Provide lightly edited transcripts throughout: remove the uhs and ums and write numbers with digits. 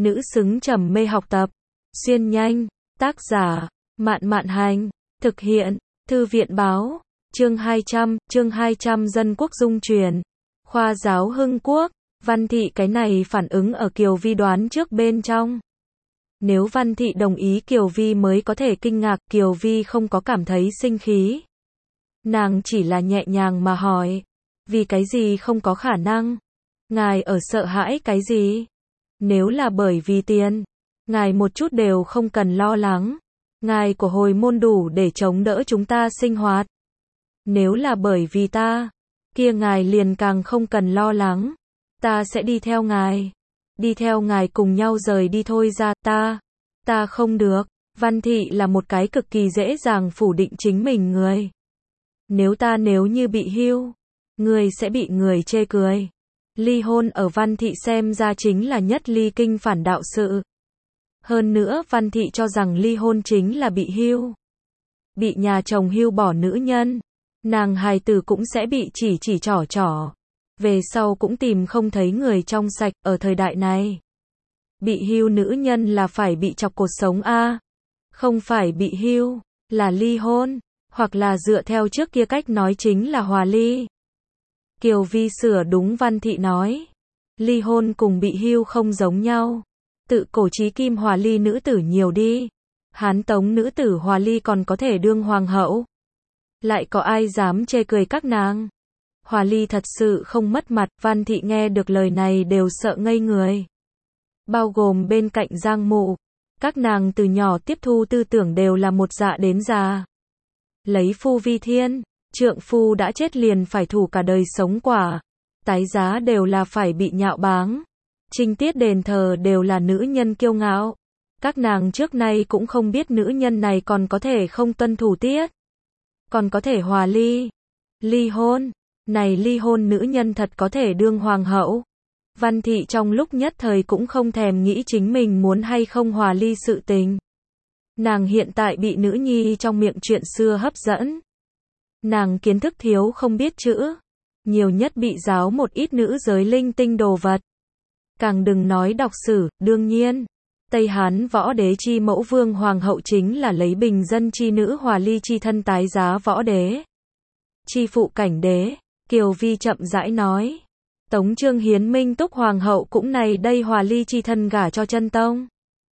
nữ xứng trầm mê học tập. Xuyên nhanh, tác giả, Mạn Mạn Hành, thực hiện, Thư viện Báo, chương 200 Dân Quốc Dung Truyền, khoa giáo Hưng Quốc, Văn Thị cái này phản ứng ở Kiều Vi đoán trước bên trong. Nếu Văn Thị đồng ý Kiều Vi mới có thể kinh ngạc, Kiều Vi không có cảm thấy sinh khí. Nàng chỉ là nhẹ nhàng mà hỏi, vì cái gì không có khả năng? Ngài ở sợ hãi cái gì? Nếu là bởi vì tiền, ngài một chút đều không cần lo lắng. Ngài của hồi môn đủ để chống đỡ chúng ta sinh hoạt. Nếu là bởi vì ta, kia ngài liền càng không cần lo lắng. Ta sẽ đi theo ngài. Đi theo ngài cùng nhau rời đi thôi ra, ta không được. Văn Thị là một cái cực kỳ dễ dàng phủ định chính mình người. Nếu như bị hưu, người sẽ bị người chê cười. Ly hôn ở Văn Thị xem ra chính là nhất ly kinh phản đạo sự. Hơn nữa Văn Thị cho rằng ly hôn chính là bị hưu. Bị nhà chồng hưu bỏ nữ nhân. Nàng hài tử cũng sẽ bị chỉ trỏ. Về sau cũng tìm không thấy người trong sạch ở thời đại này. Bị hưu nữ nhân là phải bị chọc cột sống a, không phải bị hưu, là ly hôn, hoặc là dựa theo trước kia cách nói chính là hòa ly. Kiều Vi sửa đúng Văn Thị nói. Ly hôn cùng bị hưu không giống nhau. Tự cổ chí kim hòa ly nữ tử nhiều đi. Hán Tống nữ tử hòa ly còn có thể đương hoàng hậu. Lại có ai dám chê cười các nàng? Hòa ly thật sự không mất mặt. Văn Thị nghe được lời này đều sợ ngây người. Bao gồm bên cạnh Giang Mụ. Các nàng từ nhỏ tiếp thu tư tưởng đều là một dạ đến già. Lấy phu vi thiên, trượng phu đã chết liền phải thủ cả đời sống quả. Tái giá đều là phải bị nhạo báng. Trinh tiết đền thờ đều là nữ nhân kiêu ngạo. Các nàng trước nay cũng không biết nữ nhân này còn có thể không tuân thủ tiết. Còn có thể hòa ly. Ly hôn. Này ly hôn nữ nhân thật có thể đương hoàng hậu. Văn Thị trong lúc nhất thời cũng không thèm nghĩ chính mình muốn hay không hòa ly sự tình. Nàng hiện tại bị nữ nhi trong miệng chuyện xưa hấp dẫn. Nàng kiến thức thiếu không biết chữ. Nhiều nhất bị giáo một ít nữ giới linh tinh đồ vật. Càng đừng nói đọc sử, đương nhiên. Tây Hán võ đế chi mẫu vương hoàng hậu chính là lấy bình dân chi nữ hòa ly chi thân tái giá võ đế. Chi phụ cảnh đế, Kiều Vi chậm rãi nói. Tống Trương Hiến Minh Túc hoàng hậu cũng này đây hòa ly chi thân gả cho chân tông.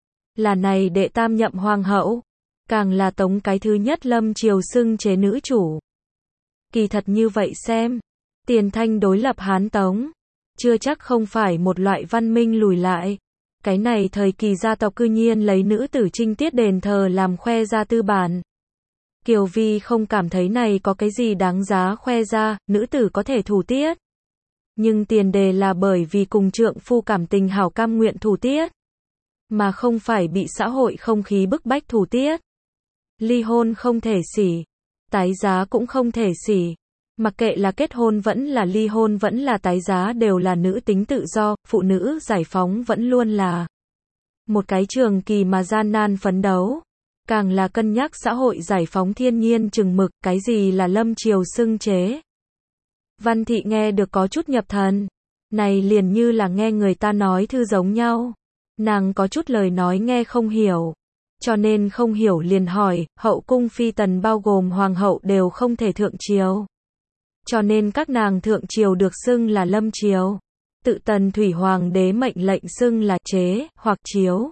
Là này đệ tam nhậm hoàng hậu. Càng là Tống cái thứ nhất lâm triều xưng chế nữ chủ. Kỳ thật như vậy xem. Tiền Thanh đối lập Hán Tống. Chưa chắc không phải một loại văn minh lùi lại. Cái này thời kỳ gia tộc cư nhiên lấy nữ tử trinh tiết đền thờ làm khoe ra tư bản. Kiều Vi không cảm thấy này có cái gì đáng giá khoe ra, nữ tử có thể thủ tiết. Nhưng tiền đề là bởi vì cùng trượng phu cảm tình hảo cam nguyện thủ tiết. Mà không phải bị xã hội không khí bức bách thủ tiết. Ly hôn không thể xỉ. Tái giá cũng không thể xỉ. Mặc kệ là kết hôn vẫn là ly hôn vẫn là tái giá đều là nữ tính tự do, phụ nữ giải phóng vẫn luôn là một cái trường kỳ mà gian nan phấn đấu. Càng là cân nhắc xã hội giải phóng thiên nhiên chừng mực, cái gì là lâm triều xưng chế. Văn Thị nghe được có chút nhập thần. Này liền như là nghe người ta nói thư giống nhau. Nàng có chút lời nói nghe không hiểu. Cho nên không hiểu liền hỏi, hậu cung phi tần bao gồm hoàng hậu đều không thể thượng triều. Cho nên các nàng thượng triều được xưng là lâm triều. Tự Tần Thủy hoàng đế mệnh lệnh xưng là chế, hoặc chiếu.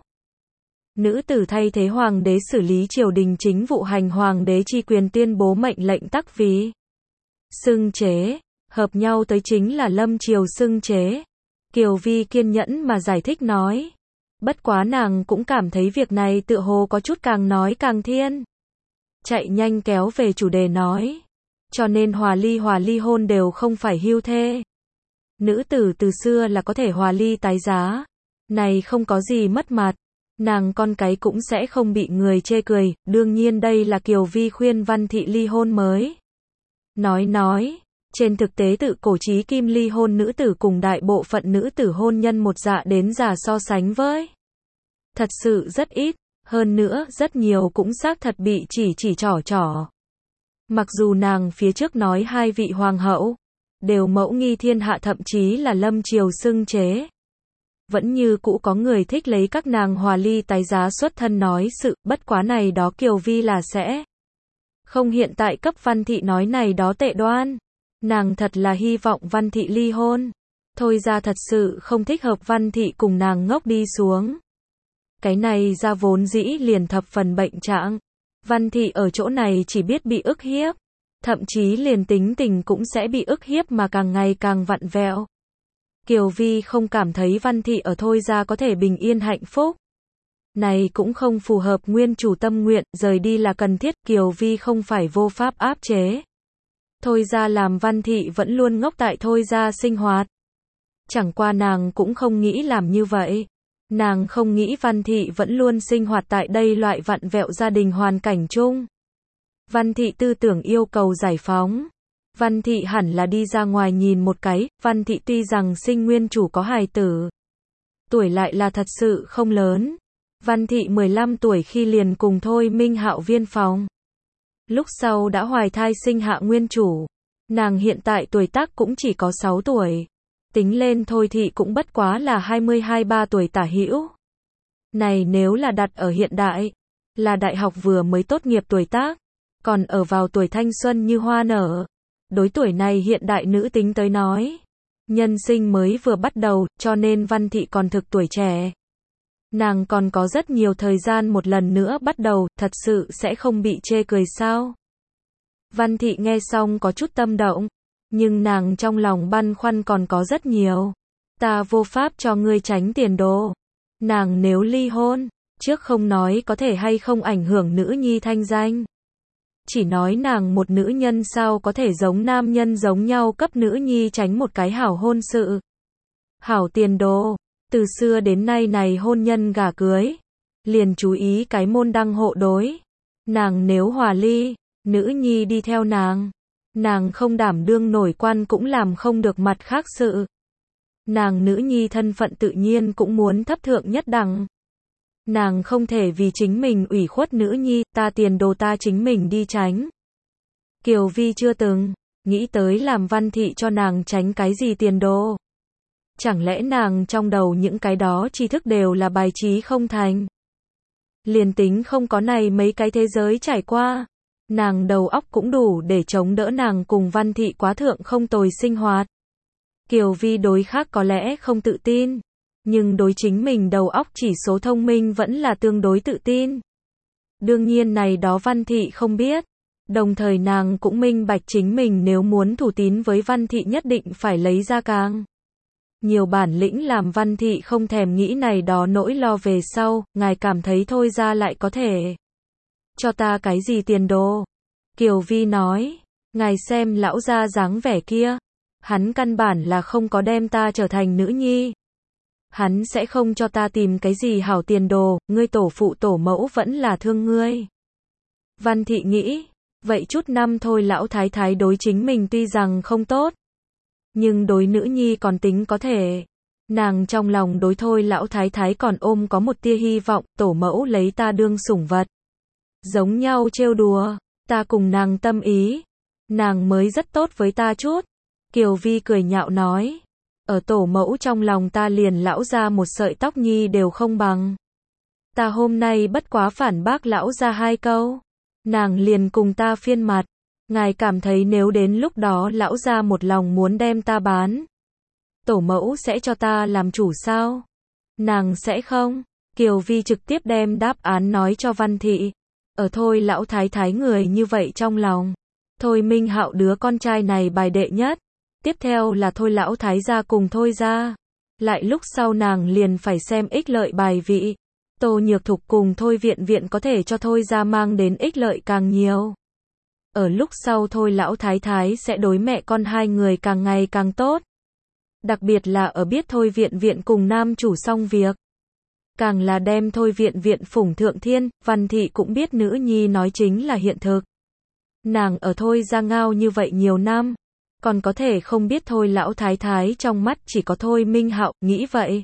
Nữ tử thay thế hoàng đế xử lý triều đình chính vụ hành hoàng đế chi quyền tuyên bố mệnh lệnh tắc vì xưng chế, hợp nhau tới chính là lâm triều xưng chế. Kiều Vi kiên nhẫn mà giải thích nói. Bất quá nàng cũng cảm thấy việc này tựa hồ có chút càng nói càng thiên. Chạy nhanh kéo về chủ đề nói. Cho nên hòa ly hôn đều không phải hưu thê. Nữ tử từ xưa là có thể hòa ly tái giá. Này không có gì mất mặt. Nàng con cái cũng sẽ không bị người chê cười. Đương nhiên đây là Kiều Vi khuyên Văn Thị ly hôn mới. Nói. Trên thực tế tự cổ chí kim ly hôn nữ tử cùng đại bộ phận nữ tử hôn nhân một dạ đến già so sánh với. Thật sự rất ít. Hơn nữa rất nhiều cũng xác thật bị chỉ trỏ. Mặc dù nàng phía trước nói hai vị hoàng hậu đều mẫu nghi thiên hạ thậm chí là lâm triều xưng chế. vẫn như cũ có người thích lấy các nàng hòa ly tái giá xuất thân nói sự, bất quá này đó Kiều Vi là sẽ không hiện tại cấp Văn Thị nói này đó tệ đoan. Nàng thật là hy vọng Văn Thị ly hôn. Thôi ra thật sự không thích hợp Văn Thị cùng nàng ngốc đi xuống. Cái này ra vốn dĩ liền thập phần bệnh trạng. Văn Thị ở chỗ này chỉ biết bị ức hiếp. Thậm chí liền tính tình cũng sẽ bị ức hiếp mà càng ngày càng vặn vẹo. Kiều Vi không cảm thấy Văn Thị ở thôi ra có thể bình yên hạnh phúc. Này cũng không phù hợp nguyên chủ tâm nguyện, rời đi là cần thiết, Kiều Vi không phải vô pháp áp chế. Thôi ra làm Văn Thị vẫn luôn ngốc tại thôi ra sinh hoạt. Chẳng qua nàng cũng không nghĩ làm như vậy. Nàng không nghĩ Văn Thị vẫn luôn sinh hoạt tại đây loại vặn vẹo gia đình hoàn cảnh chung. Văn Thị tư tưởng yêu cầu giải phóng. Văn Thị hẳn là đi ra ngoài nhìn một cái. Văn Thị tuy rằng sinh nguyên chủ có hài tử, tuổi lại là thật sự không lớn. Văn Thị 15 tuổi khi liền cùng Thôi Minh Hạo viên phòng. Lúc sau đã hoài thai sinh hạ nguyên chủ. Nàng hiện tại tuổi tác cũng chỉ có 6 tuổi. Tính lên Thôi Thị cũng bất quá là 22-23 tuổi tả hữu. Này nếu là đặt ở hiện đại, là đại học vừa mới tốt nghiệp tuổi tác, còn ở vào tuổi thanh xuân như hoa nở. Đối tuổi này hiện đại nữ tính tới nói, nhân sinh mới vừa bắt đầu, cho nên Văn Thị còn thực tuổi trẻ. Nàng còn có rất nhiều thời gian một lần nữa bắt đầu, thật sự sẽ không bị chê cười sao? Văn Thị nghe xong có chút tâm động, nhưng nàng trong lòng băn khoăn còn có rất nhiều. Ta vô pháp cho ngươi tránh tiền đồ. Nàng nếu ly hôn, trước không nói có thể hay không ảnh hưởng nữ nhi thanh danh. Chỉ nói nàng một nữ nhân sao có thể giống nam nhân giống nhau cấp nữ nhi tránh một cái hảo hôn sự. Hảo tiền đồ. Từ xưa đến nay này hôn nhân gả cưới, liền chú ý cái môn đăng hộ đối. Nàng nếu hòa ly, nữ nhi đi theo nàng không đảm đương nổi quan cũng làm không được mặt khác sự. Nàng nữ nhi thân phận tự nhiên cũng muốn thấp thượng nhất đẳng. Nàng không thể vì chính mình ủy khuất nữ nhi, ta tiền đồ ta chính mình đi tránh. Kiều Vi chưa từng nghĩ tới làm Văn Thị cho nàng tránh cái gì tiền đồ. Chẳng lẽ nàng trong đầu những cái đó tri thức đều là bài trí không thành? Liền tính không có này mấy cái thế giới trải qua, nàng đầu óc cũng đủ để chống đỡ nàng cùng Văn Thị quá thượng không tồi sinh hoạt. Kiều Vi đối khác có lẽ không tự tin, nhưng đối chính mình đầu óc chỉ số thông minh vẫn là tương đối tự tin. Đương nhiên này đó Văn Thị không biết, đồng thời nàng cũng minh bạch chính mình nếu muốn thủ tín với Văn Thị nhất định phải lấy ra càng nhiều bản lĩnh làm Văn Thị không thèm nghĩ này đó nỗi lo về sau, ngài cảm thấy thôi ra lại có thể cho ta cái gì tiền đồ. Kiều Vi nói, ngài xem lão gia dáng vẻ kia, hắn căn bản là không có đem ta trở thành nữ nhi. Hắn sẽ không cho ta tìm cái gì hảo tiền đồ, ngươi tổ phụ tổ mẫu vẫn là thương ngươi. Văn Thị nghĩ, vậy chút năm thôi lão thái thái đối chính mình tuy rằng không tốt, nhưng đối nữ nhi còn tính có thể. Nàng trong lòng đối thôi lão thái thái còn ôm có một tia hy vọng, tổ mẫu lấy ta đương sủng vật. Giống nhau trêu đùa, ta cùng nàng tâm ý. Nàng mới rất tốt với ta chút. Kiều Vi cười nhạo nói, ở tổ mẫu trong lòng ta liền lão ra một sợi tóc nhi đều không bằng. Ta hôm nay bất quá phản bác lão ra 2 câu. Nàng liền cùng ta phiên mặt. Ngài cảm thấy nếu đến lúc đó lão gia một lòng muốn đem ta bán, tổ mẫu sẽ cho ta làm chủ sao? Nàng sẽ không. Kiều Vi trực tiếp đem đáp án nói cho Văn Thị. Ở thôi lão thái thái người như vậy trong lòng. Thôi Minh Hạo đứa con trai này bài đệ nhất. Tiếp theo là thôi lão thái gia cùng thôi gia. Lại lúc sau nàng liền phải xem ích lợi bài vị. Tô Nhược Thục cùng thôi viện có thể cho thôi gia mang đến ích lợi càng nhiều. Ở lúc sau thôi lão thái thái sẽ đối mẹ con hai người càng ngày càng tốt. Đặc biệt là ở biết thôi viện cùng nam chủ xong việc. Càng là đem thôi viện phủng thượng thiên, Văn Thị cũng biết nữ nhi nói chính là hiện thực. Nàng ở thôi ra ngao như vậy nhiều năm, còn có thể không biết thôi lão thái thái trong mắt chỉ có thôi Minh Hạo, nghĩ vậy.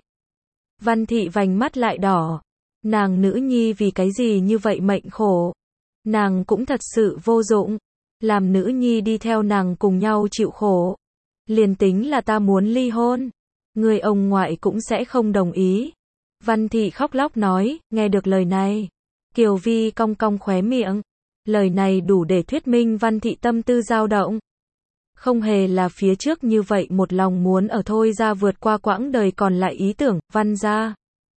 Văn Thị vành mắt lại đỏ. Nàng nữ nhi vì cái gì như vậy mệnh khổ. Nàng cũng thật sự vô dụng. Làm nữ nhi đi theo nàng cùng nhau chịu khổ. Liền tính là ta muốn ly hôn, Người ông ngoại cũng sẽ không đồng ý. Văn Thị khóc lóc nói, nghe được lời này. Kiều Vi cong cong khóe miệng. Lời này đủ để thuyết minh Văn Thị tâm tư dao động. Không hề là phía trước như vậy một lòng muốn ở Thôi Gia vượt qua quãng đời còn lại ý tưởng, Văn gia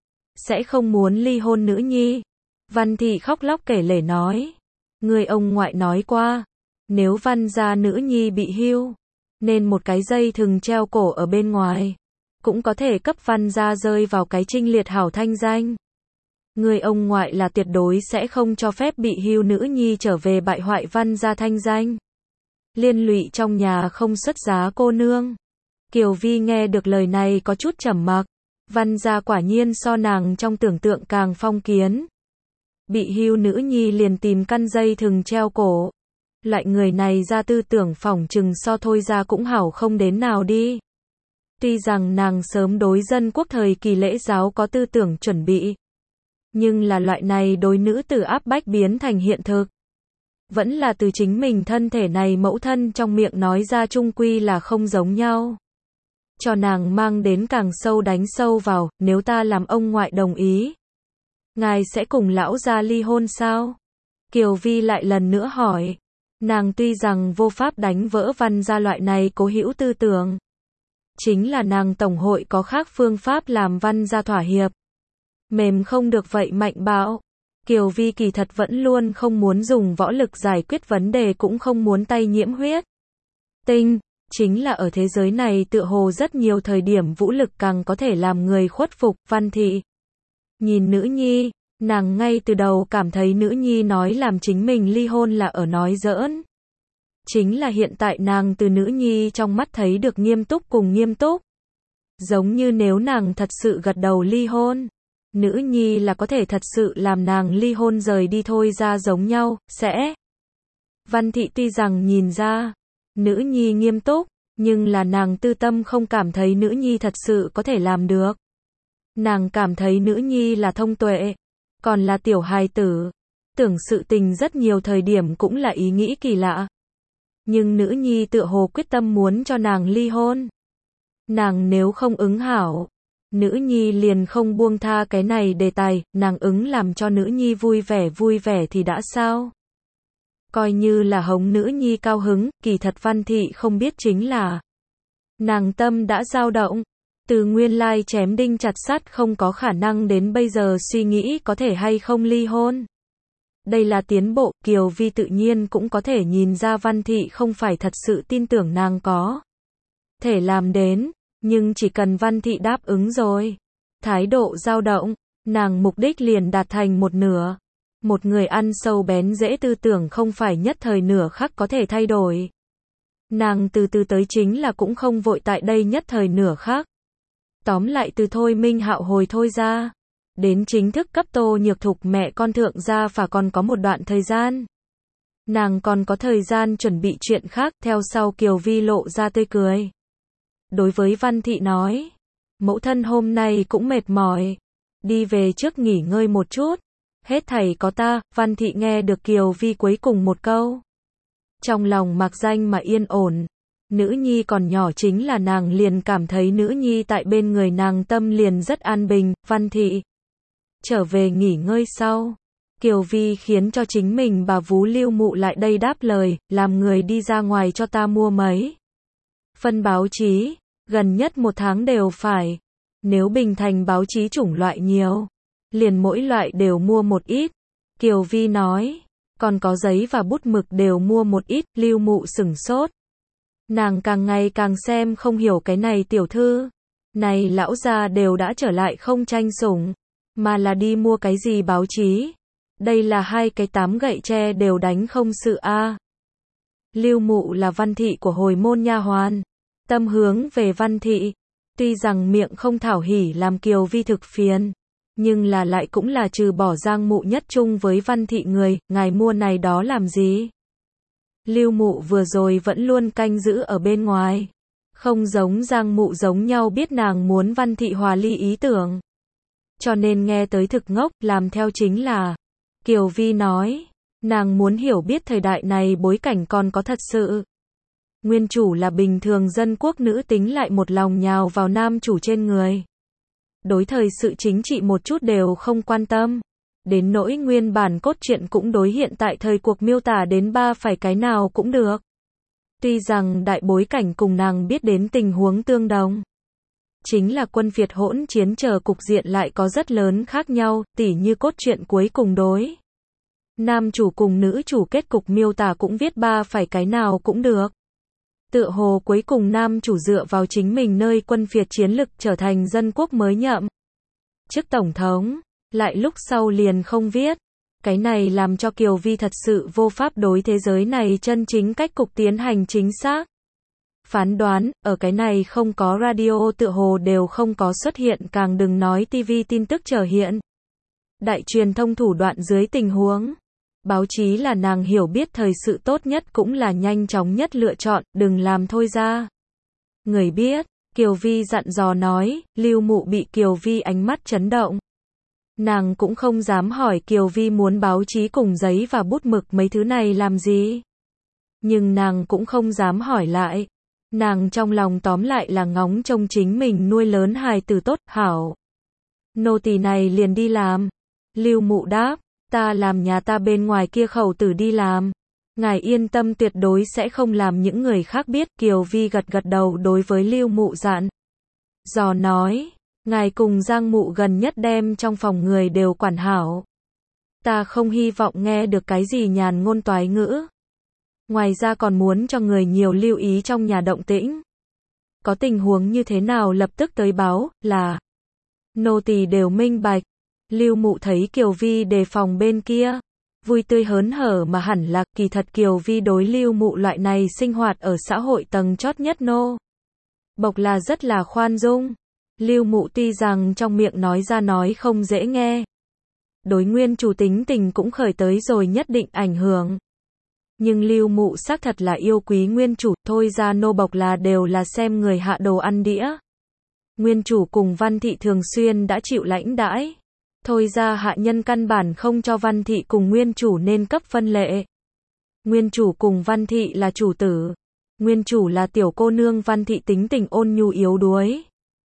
sẽ không muốn ly hôn nữ nhi. Văn Thị khóc lóc kể lể nói. Người ông ngoại nói qua, nếu Văn gia nữ nhi bị hưu, nên một cái dây thừng treo cổ ở bên ngoài, cũng có thể cấp Văn gia rơi vào cái trinh liệt hảo thanh danh. Người ông ngoại là tuyệt đối sẽ không cho phép bị hưu nữ nhi trở về bại hoại Văn gia thanh danh. Liên lụy trong nhà không xuất giá cô nương. Kiều Vi nghe được lời này có chút trầm mặc. Văn gia quả nhiên so nàng trong tưởng tượng càng phong kiến. Bị hưu nữ nhi liền tìm căn dây thừng treo cổ. Loại người này ra tư tưởng phỏng chừng so Thôi Gia cũng hảo không đến nào đi. Tuy rằng nàng sớm đối dân quốc thời kỳ lễ giáo có tư tưởng chuẩn bị, nhưng là loại này đối nữ tử áp bách biến thành hiện thực. Vẫn là từ chính mình thân thể này mẫu thân trong miệng nói ra chung quy là không giống nhau. Cho nàng mang đến càng sâu đánh sâu vào, nếu ta làm ông ngoại đồng ý, ngài sẽ cùng lão gia ly hôn sao? Kiều Vi lại lần nữa hỏi. Nàng tuy rằng vô pháp đánh vỡ Văn gia loại này cố hữu tư tưởng, chính là nàng tổng hội có khác phương pháp làm Văn gia thỏa hiệp. Mềm không được vậy mạnh bạo. Kiều Vi kỳ thật vẫn luôn không muốn dùng võ lực giải quyết vấn đề, cũng không muốn tay nhiễm huyết tinh. Chính là ở thế giới này tựa hồ rất nhiều thời điểm vũ lực càng có thể làm người khuất phục. Văn Thị nhìn nữ nhi, nàng ngay từ đầu cảm thấy nữ nhi nói làm chính mình ly hôn là ở nói giỡn. Chính là hiện tại nàng từ nữ nhi trong mắt thấy được nghiêm túc cùng nghiêm túc. Giống như nếu nàng thật sự gật đầu ly hôn, nữ nhi là có thể thật sự làm nàng ly hôn rời đi Thôi Gia giống nhau, sẽ. Văn Thị tuy rằng nhìn ra nữ nhi nghiêm túc, nhưng là nàng tư tâm không cảm thấy nữ nhi thật sự có thể làm được. Nàng cảm thấy nữ nhi là thông tuệ, còn là tiểu hài tử, tưởng sự tình rất nhiều thời điểm cũng là ý nghĩ kỳ lạ. Nhưng nữ nhi tựa hồ quyết tâm muốn cho nàng ly hôn. Nàng nếu không ứng hảo, nữ nhi liền không buông tha cái này đề tài, nàng ứng làm cho nữ nhi vui vẻ thì đã sao? Coi như là hống nữ nhi cao hứng, kỳ thật Văn Thị không biết chính là nàng tâm đã dao động, từ nguyên lai chém đinh chặt sắt không có khả năng đến bây giờ suy nghĩ có thể hay không ly hôn. Đây là tiến bộ, Kiều Vi tự nhiên cũng có thể nhìn ra Văn Thị không phải thật sự tin tưởng nàng có thể làm đến, nhưng chỉ cần Văn Thị đáp ứng rồi, thái độ dao động, nàng mục đích liền đạt thành một nửa. Một người ăn sâu bén rễ tư tưởng không phải nhất thời nửa khắc có thể thay đổi. Nàng từ từ tới chính là cũng không vội tại đây nhất thời nửa khắc. Tóm lại từ Thôi Minh Hạo hồi Thôi Gia, đến chính thức cấp Tô Nhược Thục mẹ con thượng gia phả còn có một đoạn thời gian. Nàng còn có thời gian chuẩn bị chuyện khác. Theo sau Kiều Vi lộ ra tươi cười. Đối với Văn Thị nói, mẫu thân hôm nay cũng mệt mỏi, đi về trước nghỉ ngơi một chút. Hết thảy có ta. Văn Thị nghe được Kiều Vi cuối cùng một câu, trong lòng mặc danh mà yên ổn. Nữ nhi còn nhỏ chính là nàng liền cảm thấy nữ nhi tại bên người nàng tâm liền rất an bình. Văn Thị trở về nghỉ ngơi sau, Kiều Vi khiến cho chính mình bà vú Lưu Mụ lại đây đáp lời, làm người đi ra ngoài cho ta mua mấy phân báo chí, gần nhất một tháng đều phải. Nếu Bình Thành báo chí chủng loại nhiều, liền mỗi loại đều mua một ít. Kiều Vi nói, còn có giấy và bút mực đều mua một ít. Lưu Mụ sửng sốt. Nàng càng ngày càng xem không hiểu cái này tiểu thư. Này lão gia đều đã trở lại không tranh sủng, mà là đi mua cái gì báo chí. Đây là hai cái tám gậy tre đều đánh không sự a. Lưu Mụ là Văn Thị của hồi môn nha hoàn, tâm hướng về Văn Thị. Tuy rằng miệng không thảo hỉ làm Kiều Vi thực phiền, nhưng là lại cũng là trừ bỏ Giang Mụ nhất chung với Văn Thị người, ngài mua này đó làm gì? Lưu Mụ vừa rồi vẫn luôn canh giữ ở bên ngoài, không giống Giang Mụ giống nhau biết nàng muốn Văn Thị hòa ly ý tưởng, cho nên nghe tới thực ngốc, làm theo chính là. Kiều Vi nói, nàng muốn hiểu biết thời đại này bối cảnh còn có thật sự Nguyên chủ là bình thường dân quốc nữ tính lại một lòng nhào vào nam chủ trên người. Đối thời sự chính trị một chút đều không quan tâm. Đến nỗi nguyên bản cốt truyện cũng đối hiện tại thời cuộc miêu tả đến phải cái nào cũng được. Tuy rằng đại bối cảnh cùng nàng biết đến tình huống tương đồng. Chính là quân Việt hỗn chiến chờ cục diện lại có rất lớn khác nhau, tỉ như cốt truyện cuối cùng đối. Nam chủ cùng nữ chủ kết cục miêu tả cũng viết phải cái nào cũng được. Tựa hồ cuối cùng nam chủ dựa vào chính mình nơi quân Việt chiến lực trở thành dân quốc mới nhậm chức tổng thống, lại lúc sau liền không viết. Cái này làm cho Kiều Vi thật sự vô pháp đối thế giới này chân chính cách cục tiến hành chính xác phán đoán, ở cái này không có radio tựa hồ đều không có xuất hiện, càng đừng nói TV tin tức trở hiện. Đại truyền thông thủ đoạn dưới tình huống. Báo chí là nàng hiểu biết thời sự tốt nhất cũng là nhanh chóng nhất lựa chọn, đừng làm thôi ra. Người biết, Kiều Vi dặn dò nói, Lưu Mụ bị Kiều Vi ánh mắt chấn động. Nàng cũng không dám hỏi Kiều Vi muốn báo chí cùng giấy và bút mực mấy thứ này làm gì. Nhưng nàng cũng không dám hỏi lại. Nàng trong lòng tóm lại là ngóng trông chính mình nuôi lớn hài tử tốt, hảo. Nô tỳ này liền đi làm. Lưu Mụ đáp, ta làm nhà ta bên ngoài kia khẩu tử đi làm. Ngài yên tâm tuyệt đối sẽ không làm những người khác biết. Kiều Vi gật gật đầu đối với Lưu Mụ dặn dò nói, ngài cùng Giang Mụ gần nhất đem trong phòng người đều quản hảo. Ta không hy vọng nghe được cái gì nhàn ngôn toái ngữ. Ngoài ra còn muốn cho người nhiều lưu ý trong nhà động tĩnh. Có tình huống như thế nào lập tức tới báo, là nô tỳ đều minh bạch. Lưu Mụ thấy Kiều Vi đề phòng bên kia, vui tươi hớn hở mà hẳn là, kỳ thật Kiều Vi đối Lưu Mụ loại này sinh hoạt ở xã hội tầng chót nhất nô bộc là rất là khoan dung. Lưu Mụ tuy rằng trong miệng nói ra nói không dễ nghe, đối nguyên chủ tính tình cũng khởi tới rồi nhất định ảnh hưởng. Nhưng Lưu Mụ xác thật là yêu quý nguyên chủ, thôi ra nô bộc là đều là xem người hạ đồ ăn đĩa. Nguyên chủ cùng Văn Thị thường xuyên đã chịu lãnh đãi. Thôi ra hạ nhân căn bản không cho Văn Thị cùng nguyên chủ nên cấp phân lệ. Nguyên chủ cùng Văn Thị là chủ tử. Nguyên chủ là tiểu cô nương, Văn Thị tính tình ôn nhu yếu đuối.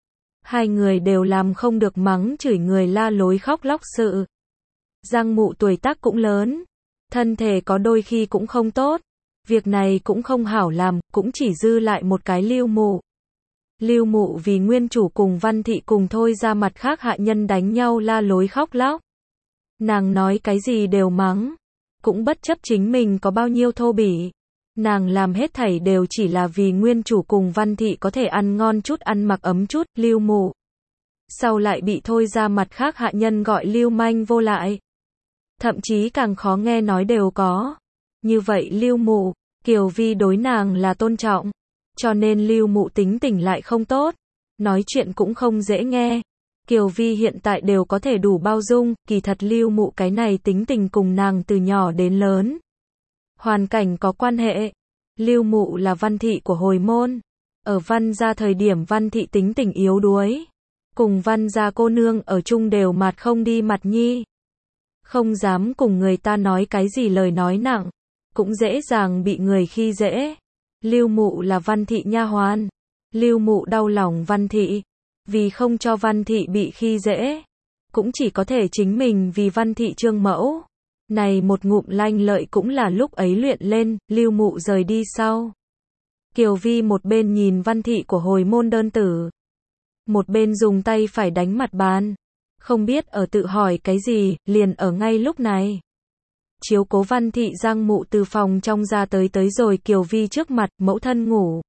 Hai người đều làm không được mắng chửi người la lối khóc lóc sự. Giang Mụ tuổi tác cũng lớn. Thân thể có đôi khi cũng không tốt. Việc này cũng không hảo làm, cũng chỉ dư lại một cái Lưu Mụ. Lưu Mụ vì nguyên chủ cùng Văn Thị cùng thôi ra mặt khác hạ nhân đánh nhau la lối khóc lóc. Nàng nói cái gì đều mắng. Cũng bất chấp chính mình có bao nhiêu thô bỉ. Nàng làm hết thảy đều chỉ là vì nguyên chủ cùng Văn Thị có thể ăn ngon chút, ăn mặc ấm chút. Lưu Mụ sau lại bị thôi ra mặt khác hạ nhân gọi lưu manh vô lại. Thậm chí càng khó nghe nói đều có. Như vậy Lưu Mụ, Kiều Vi đối nàng là tôn trọng. Cho nên Lưu Mụ tính tình lại không tốt. Nói chuyện cũng không dễ nghe. Kiều Vi hiện tại đều có thể đủ bao dung, kỳ thật Lưu Mụ cái này tính tình cùng nàng từ nhỏ đến lớn. Hoàn cảnh có quan hệ. Lưu Mụ là Văn Thị của hồi môn. Ở Văn gia thời điểm Văn Thị tính tình yếu đuối. Cùng Văn gia cô nương ở chung đều mặt không đi mặt nhi. Không dám cùng người ta nói cái gì lời nói nặng. Cũng dễ dàng bị người khi dễ. Lưu Mụ là Văn Thị nha hoàn. Lưu Mụ đau lòng Văn Thị. Vì không cho Văn Thị bị khi dễ. Cũng chỉ có thể chính mình vì Văn Thị trương mẫu. Này một ngụm lanh lợi cũng là lúc ấy luyện lên. Lưu Mụ rời đi sau. Kiều Vi một bên nhìn Văn Thị của hồi môn đơn tử. Một bên dùng tay phải đánh mặt bàn. Không biết ở tự hỏi cái gì, liền ở ngay lúc này. Chiếu cố Văn Thị Giang Mụ từ phòng trong ra tới rồi Kiều Vi trước mặt, mẫu thân ngủ.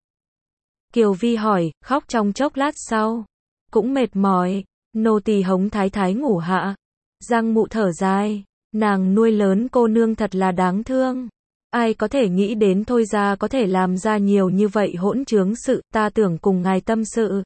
Kiều Vi hỏi, khóc trong chốc lát sau. Cũng mệt mỏi, nô tỳ hống thái thái ngủ hạ. Giang Mụ thở dài, nàng nuôi lớn cô nương thật là đáng thương. Ai có thể nghĩ đến thôi ra có thể làm ra nhiều như vậy hỗn trướng sự, ta tưởng cùng ngài tâm sự.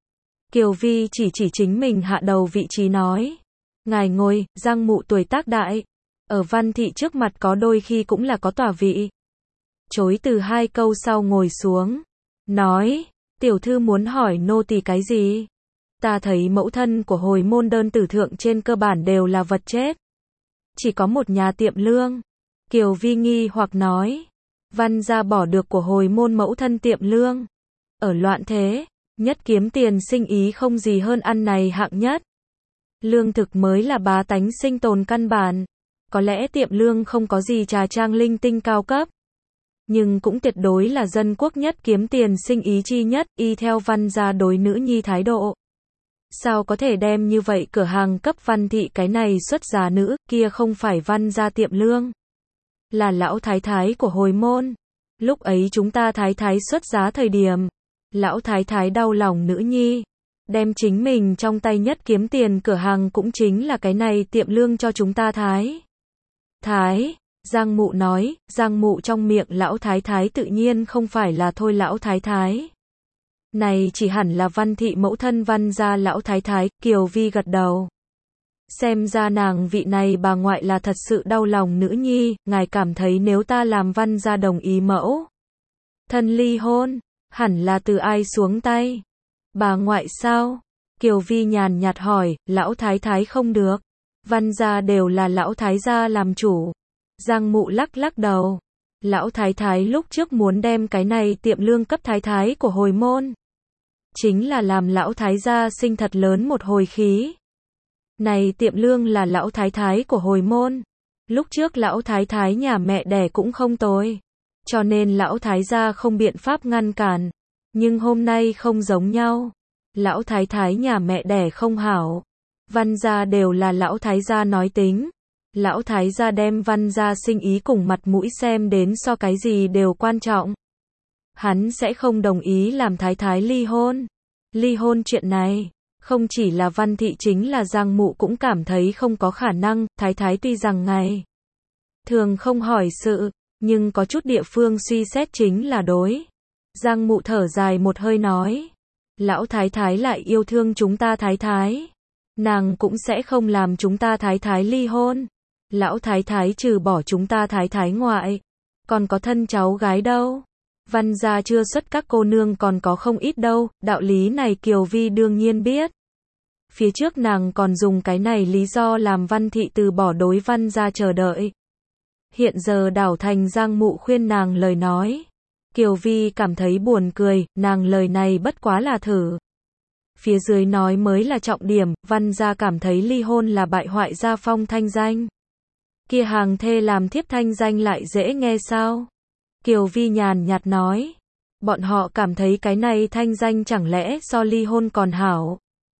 Kiều Vi chỉ chính mình hạ đầu vị trí nói. Ngài ngồi, Giang Mụ tuổi tác đại. Ở Văn Thị trước mặt có đôi khi cũng là có tòa vị. Chối từ hai câu sau ngồi xuống. Nói, tiểu thư muốn hỏi nô tỳ cái gì? Ta thấy mẫu thân của hồi môn đơn tử thượng trên cơ bản đều là vật chết. Chỉ có một nhà tiệm lương. Kiều Vi nghi hoặc nói. Văn gia bỏ được của hồi môn mẫu thân Tiệm Lương. Ở loạn thế, nhất kiếm tiền sinh ý không gì hơn ăn này hạng nhất. Lương thực mới là bá tánh sinh tồn căn bản. Có lẽ Tiệm Lương không có gì trà trang linh tinh cao cấp, nhưng cũng tuyệt đối là dân quốc nhất kiếm tiền sinh ý chi nhất, y theo Văn gia đối nữ nhi thái độ. Sao có thể đem như vậy cửa hàng cấp Văn thị cái này xuất giá nữ, kia không phải Văn gia Tiệm Lương, là lão thái thái của hồi môn. Lúc ấy chúng ta thái thái xuất giá thời điểm, lão thái thái đau lòng nữ nhi, đem chính mình trong tay nhất kiếm tiền cửa hàng cũng chính là cái này Tiệm Lương cho chúng ta thái. Giang Mụ nói, Giang Mụ trong miệng lão thái thái tự nhiên không phải là thôi lão thái thái. Này chỉ hẳn là Văn thị mẫu thân Văn gia lão thái thái. Kiều Vi gật đầu. Xem ra nàng vị này bà ngoại là thật sự đau lòng nữ nhi, ngài cảm thấy nếu ta làm Văn gia đồng ý mẫu thân ly hôn, hẳn là từ ai xuống tay? Bà ngoại sao? Kiều Vi nhàn nhạt hỏi, lão thái thái không được. Văn gia đều là lão thái gia làm chủ. Giang Mụ lắc lắc đầu. Lão thái thái lúc trước muốn đem cái này Tiệm Lương cấp thái thái của hồi môn, chính là làm lão thái gia sinh thật lớn một hồi khí. Này Tiệm Lương là lão thái thái của hồi môn. Lúc trước lão thái thái nhà mẹ đẻ cũng không tồi, cho nên lão thái gia không biện pháp ngăn cản. Nhưng hôm nay không giống nhau. Lão thái thái nhà mẹ đẻ không hảo. Văn gia đều là lão thái gia nói tính. Lão thái gia đem Văn gia sinh ý cùng mặt mũi xem đến so cái gì đều quan trọng. Hắn sẽ không đồng ý làm thái thái ly hôn. Ly hôn chuyện này, không chỉ là Văn thị chính là Giang Mụ cũng cảm thấy không có khả năng. Thái thái tuy rằng ngày thường không hỏi sự, nhưng có chút địa phương suy xét chính là đối. Giang Mụ thở dài một hơi nói, lão thái thái lại yêu thương chúng ta thái thái, nàng cũng sẽ không làm chúng ta thái thái ly hôn. Lão thái thái trừ bỏ chúng ta thái thái ngoại, còn có thân cháu gái đâu. Văn gia chưa xuất các cô nương còn có không ít đâu. Đạo lý này Kiều Vi đương nhiên biết. Phía trước nàng còn dùng cái này lý do làm Văn thị từ bỏ đối Văn gia chờ đợi. Hiện giờ đảo thành Giang Mụ khuyên nàng lời nói. Kiều Vi cảm thấy buồn cười, nàng lời này bất quá là thử. Phía dưới nói mới là trọng điểm. Văn gia cảm thấy ly hôn là bại hoại gia phong thanh danh. Kia hàng thê làm thiếp thanh danh lại dễ nghe sao? Kiều Vi nhàn nhạt nói. Bọn họ cảm thấy cái này thanh danh chẳng lẽ so ly hôn còn hảo.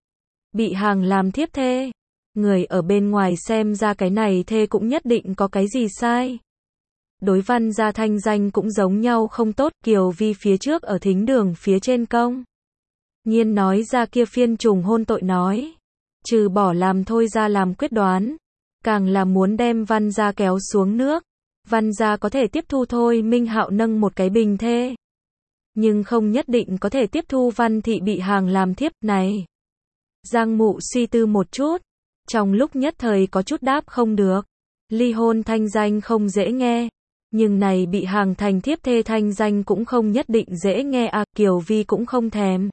Bị hàng làm thiếp thê. Người ở bên ngoài xem ra cái này thê cũng nhất định có cái gì sai. Đối Văn gia thanh danh cũng giống nhau không tốt. Kiều Vi phía trước ở thính đường phía trên công nhiên nói ra kia phiên trùng hôn tội nói. Trừ bỏ làm thôi ra làm quyết đoán, càng là muốn đem Văn gia kéo xuống nước. Văn gia có thể tiếp thu thôi Minh Hạo nâng một cái bình thê, nhưng không nhất định có thể tiếp thu Văn thị bị hàng làm thiếp này. Giang Mụ suy tư một chút, trong lúc nhất thời có chút đáp không được. Ly hôn thanh danh không dễ nghe, nhưng này bị hàng thành thiếp thê thanh danh cũng không nhất định dễ nghe à. Kiều Vi cũng không thèm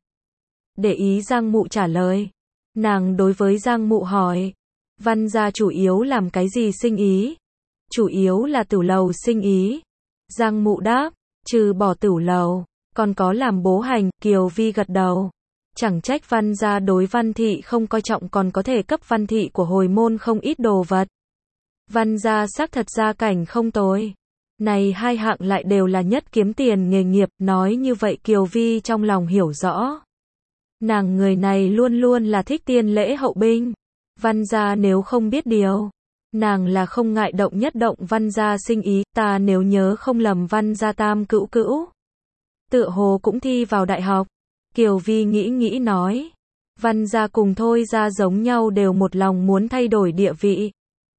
để ý Giang Mụ trả lời. Nàng đối với Giang Mụ hỏi, Văn gia chủ yếu làm cái gì sinh ý? Chủ yếu là tửu lầu sinh ý. Giang Mụ đáp, trừ bỏ tửu lầu, còn có làm bố hành. Kiều Vi gật đầu. Chẳng trách Văn gia đối Văn thị không coi trọng, còn có thể cấp Văn thị của hồi môn không ít đồ vật. Văn gia xác thật gia cảnh không tồi. Này hai hạng lại đều là nhất kiếm tiền nghề nghiệp. Nói như vậy Kiều Vi trong lòng hiểu rõ. Nàng người này luôn luôn là thích tiên lễ hậu binh. Văn gia nếu không biết điều, nàng là không ngại động nhất động Văn gia sinh ý. Ta nếu nhớ không lầm Văn gia tam cữu cữu tựa hồ cũng thi vào đại học. Kiều Vi nghĩ nói, Văn gia cùng thôi gia giống nhau đều một lòng muốn thay đổi địa vị.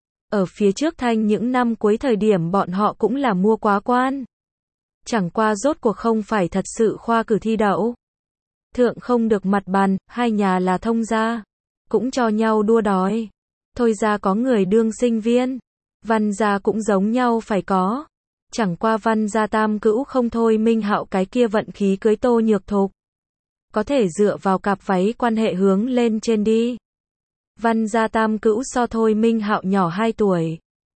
Ở phía trước thanh những năm cuối thời điểm bọn họ cũng là mua quá quan. Chẳng qua rốt cuộc không phải thật sự khoa cử thi đậu. Thượng không được mặt bàn, hai nhà là thông gia, cũng cho nhau đua đòi. Thôi gia có người đương sinh viên, Văn gia cũng giống nhau phải có. Chẳng qua Văn gia tam cữu không thôi Minh Hạo cái kia vận khí cưới Tô Nhược Thục, có thể dựa vào cặp váy quan hệ hướng lên trên đi. Văn gia tam cữu so thôi Minh Hạo nhỏ 2 tuổi,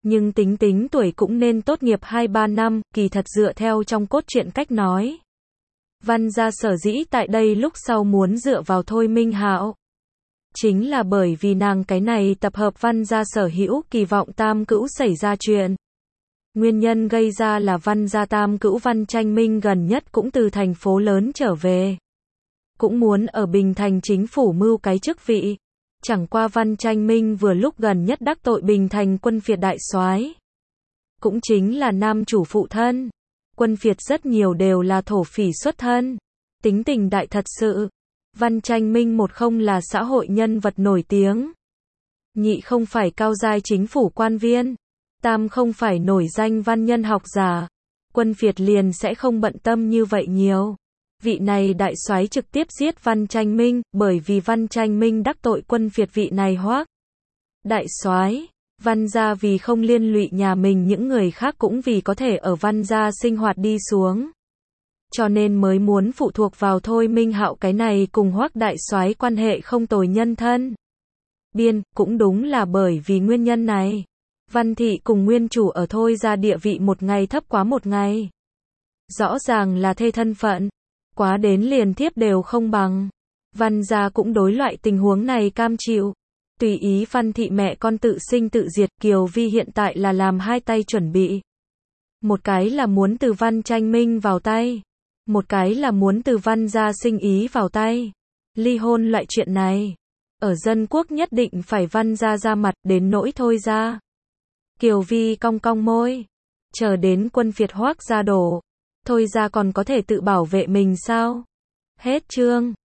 Nhưng tính tính tuổi cũng nên tốt nghiệp 2-3 năm, kỳ thật dựa theo trong cốt truyện cách nói. Văn gia sở dĩ tại đây lúc sau muốn dựa vào Thôi Minh Hạo. Chính là bởi vì nàng cái này tập hợp Văn gia sở hữu kỳ vọng tam cữu xảy ra chuyện. Nguyên nhân gây ra là Văn gia tam cữu Văn Tranh Minh gần nhất cũng từ thành phố lớn trở về. Cũng muốn ở Bình Thành chính phủ mưu cái chức vị. Chẳng qua Văn Tranh Minh vừa lúc gần nhất đắc tội Bình Thành quân phiệt đại soái, cũng chính là nam chủ phụ thân. Quân phiệt rất nhiều đều là thổ phỉ xuất thân. Tính tình đại thật sự. Văn Tranh Minh một không là xã hội nhân vật nổi tiếng. Nhị không phải cao giai chính phủ quan viên. Tam không phải nổi danh văn nhân học giả. Quân phiệt liền sẽ không bận tâm như vậy nhiều. Vị này đại soái trực tiếp giết Văn Tranh Minh, bởi vì Văn Tranh Minh đắc tội quân phiệt vị này Hoắc đại soái. Văn gia vì không liên lụy nhà mình những người khác cũng vì có thể ở Văn gia sinh hoạt đi xuống. Cho nên mới muốn phụ thuộc vào Thôi Minh Hạo cái này cùng Hoắc đại soái quan hệ không tồi nhân thân. Cũng đúng là bởi vì nguyên nhân này. Văn thị cùng nguyên chủ ở Thôi gia địa vị một ngày thấp quá một ngày. Rõ ràng là thê thân phận. Quá đến liền thiếp đều không bằng. Văn gia cũng đối loại tình huống này cam chịu. Tùy ý Văn thị mẹ con tự sinh tự diệt. Kiều Vi hiện tại là làm hai tay chuẩn bị. Một cái là muốn từ Văn Tranh Minh vào tay. Một cái là muốn từ Văn gia sinh ý vào tay. Ly hôn loại chuyện này. Ở dân quốc nhất định phải Văn gia ra mặt đến nỗi Thôi gia. Kiều Vi cong cong môi. Chờ đến quân phiệt Hoắc gia đổ. Thôi gia còn có thể tự bảo vệ mình sao? Hết chương.